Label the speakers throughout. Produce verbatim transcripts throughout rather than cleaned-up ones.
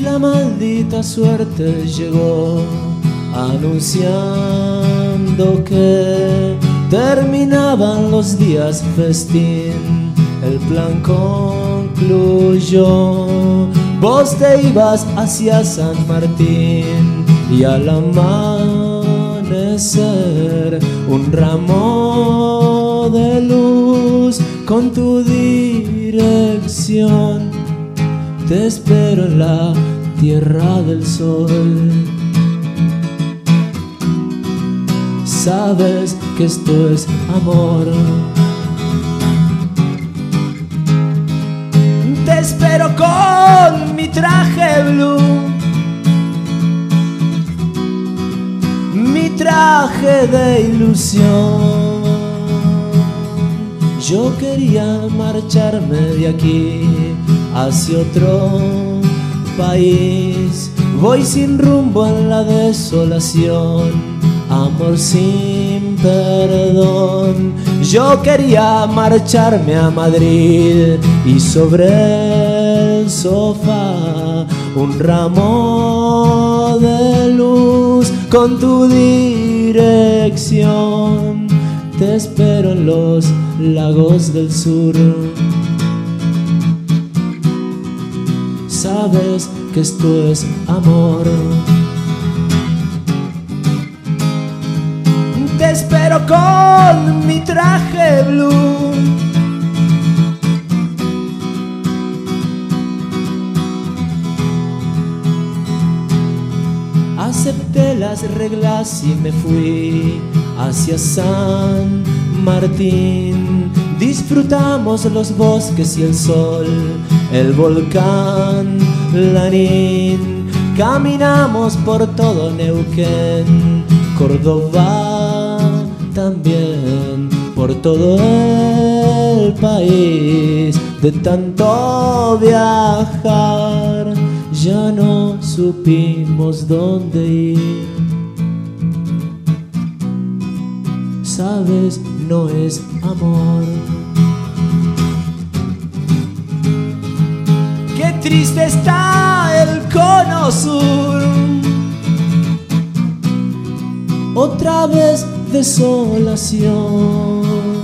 Speaker 1: la maldita suerte llegó anunciando que terminaban los días festín. El plan concluyó, vos te ibas hacia San Martín y al amanecer un ramo de luz con tu dirección. Te espero en la tierra del sol. Sabes que esto es amor. Te espero con mi traje blue, mi traje de ilusión. Yo quería marcharme de aquí hacia otro país. Voy sin rumbo en la desolación, amor sin perdón. Yo quería marcharme a Madrid y sobre el sofá un ramo de luz con tu dirección. Te espero en los lagos del sur. Sabes que esto es amor. Te espero con mi traje blue, acepté las reglas y me fui hacia San Martín. Disfrutamos los bosques y el sol, el volcán Lanín. Caminamos por todo Neuquén, Córdoba también, por todo el país. De tanto viajar ya no supimos dónde ir. Sabes, no es amor. Qué triste está el cono sur, otra vez desolación.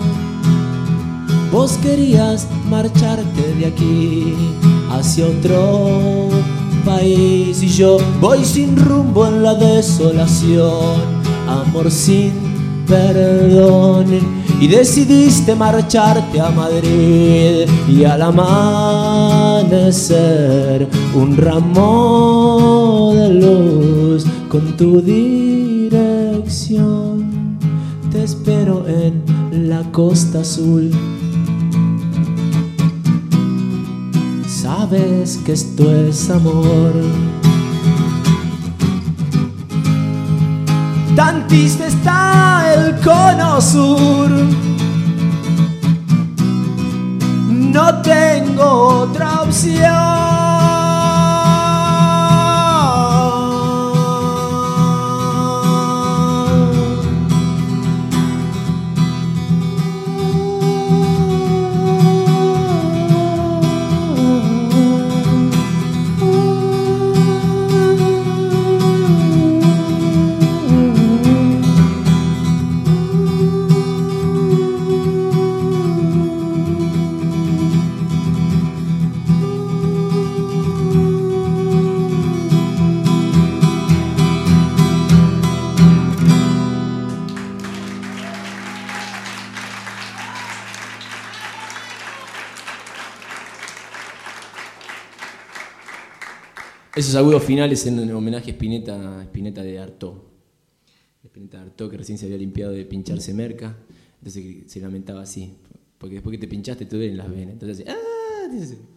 Speaker 1: Vos querías marcharte de aquí hacia otro país y yo voy sin rumbo en la desolación, amor sin perdón. Y decidiste marcharte a Madrid y al amanecer un ramo de luz con tu dirección. Te espero en la Costa Azul. Sabes que esto es amor. Tan triste está el cono sur, no tengo otra opción. Esos agudos finales en homenaje a Spinetta, Spinetta de Artaud. Spinetta de Artaud, que recién se había limpiado de pincharse merca, entonces se lamentaba así, porque después que te pinchaste te duelen las venas, entonces así, ¡ah!